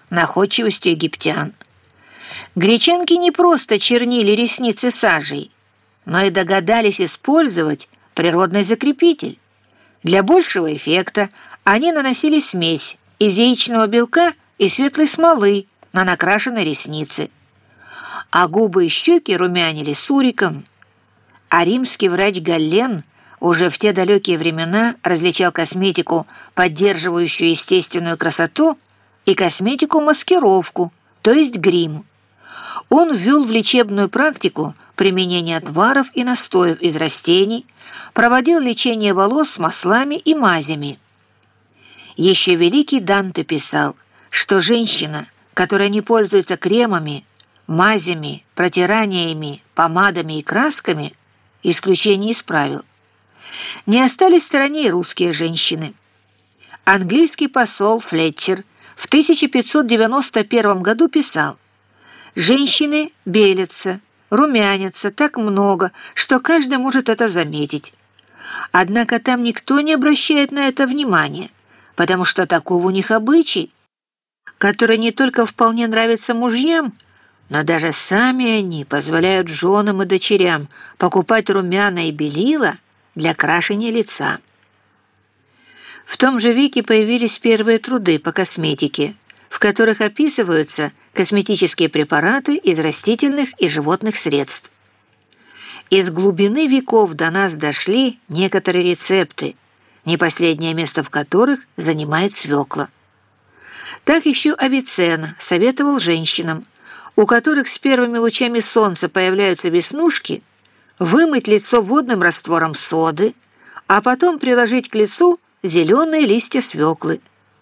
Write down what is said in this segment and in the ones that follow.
находчивостью египтян. Гречанки не просто чернили ресницы сажей, но и догадались использовать природный закрепитель. Для большего эффекта они наносили смесь из яичного белка и светлой смолы на накрашенные ресницы, а губы и щеки румянили суриком. А римский врач Галлен уже в те далекие времена различал косметику, поддерживающую естественную красоту, и косметику-маскировку, то есть грим. Он ввел в лечебную практику применение отваров и настоев из растений, проводил лечение волос маслами и мазями. Еще великий Данте писал, что женщина, которая не пользуется кремами, мазями, протираниями, помадами и красками, исключение из правил. Не остались в стороне и русские женщины. Английский посол Флетчер в 1591 году писал: «Женщины белятся, румянятся так много, что каждый может это заметить. Однако там никто не обращает на это внимания, потому что таков у них обычай, который не только вполне нравится мужьям, но даже сами они позволяют женам и дочерям покупать румяна и белила для крашения лица». В том же веке появились первые труды по косметике, в которых описываются косметические препараты из растительных и животных средств. Из глубины веков до нас дошли некоторые рецепты, не последнее место в которых занимает свекла. Так еще Авиценна советовал женщинам, у которых с первыми лучами солнца появляются веснушки, вымыть лицо водным раствором соды, а потом приложить к лицу зеленые листья свеклы.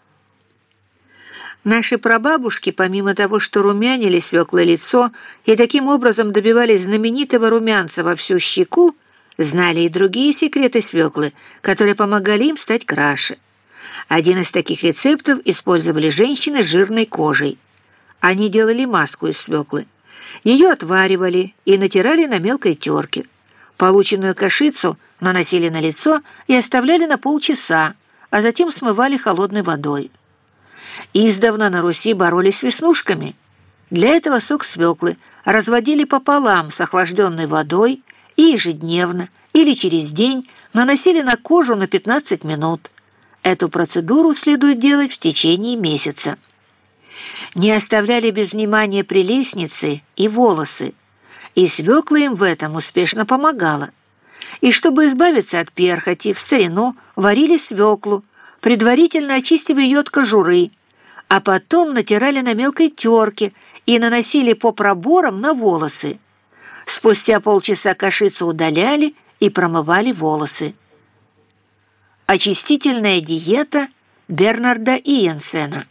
Наши прабабушки, помимо того, что румянили свеклой лицо и таким образом добивались знаменитого румянца во всю щеку, знали и другие секреты свеклы, которые помогали им стать краше. Один из таких рецептов использовали женщины с жирной кожей. Они делали маску из свеклы. Ее отваривали и натирали на мелкой терке. Полученную кашицу наносили на лицо и оставляли на полчаса, а затем смывали холодной водой. Издавна на Руси боролись с веснушками. Для этого сок свеклы разводили пополам с охлажденной водой и ежедневно или через день наносили на кожу на 15 минут. Эту процедуру следует делать в течение месяца. Не оставляли без внимания прелестницы и волосы, и свекла им в этом успешно помогала. И чтобы избавиться от перхоти, в старину варили свеклу, предварительно очистив ее от кожуры, а потом натирали на мелкой терке и наносили по проборам на волосы. Спустя полчаса кашицу удаляли и промывали волосы. Очистительная диета Бернарда Иенсена.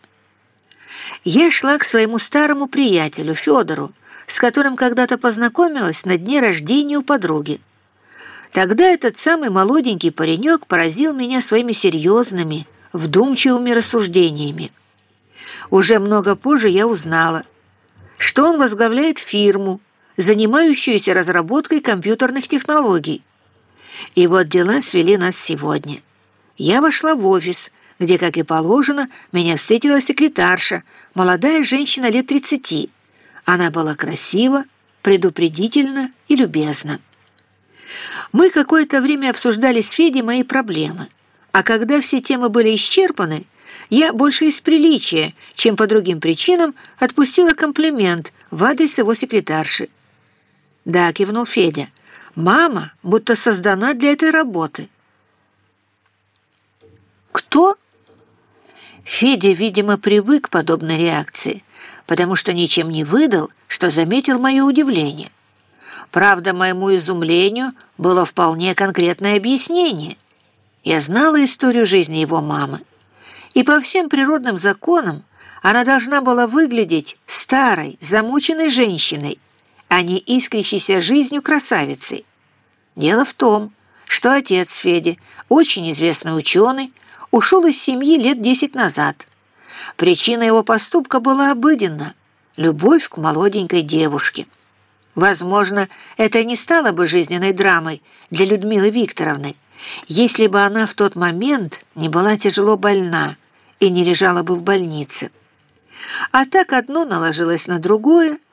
Я шла к своему старому приятелю Федору, с которым когда-то познакомилась на дне рождения у подруги. Тогда этот самый молоденький паренек поразил меня своими серьезными, вдумчивыми рассуждениями. Уже много позже я узнала, что он возглавляет фирму, занимающуюся разработкой компьютерных технологий. И вот дела свели нас сегодня. Я вошла в офис, где, как и положено, меня встретила секретарша, молодая женщина лет 30. Она была красива, предупредительна и любезна. Мы какое-то время обсуждали с Федей мои проблемы, а когда все темы были исчерпаны, я больше из приличия, чем по другим причинам, отпустила комплимент в адрес его секретарши. «Да», — кивнул Федя, — «мама будто создана для этой работы». «Кто?» Федя, видимо, привык к подобной реакции, потому что ничем не выдал, что заметил мое удивление. Правда, моему изумлению было вполне конкретное объяснение. Я знала историю жизни его мамы, и по всем природным законам она должна была выглядеть старой, замученной женщиной, а не искрящейся жизнью красавицей. Дело в том, что отец Феди, очень известный ученый, ушел из семьи лет 10 назад. Причина его поступка была обыденна – любовь к молоденькой девушке. Возможно, это не стало бы жизненной драмой для Людмилы Викторовны, если бы она в тот момент не была тяжело больна и не лежала бы в больнице. А так одно наложилось на другое,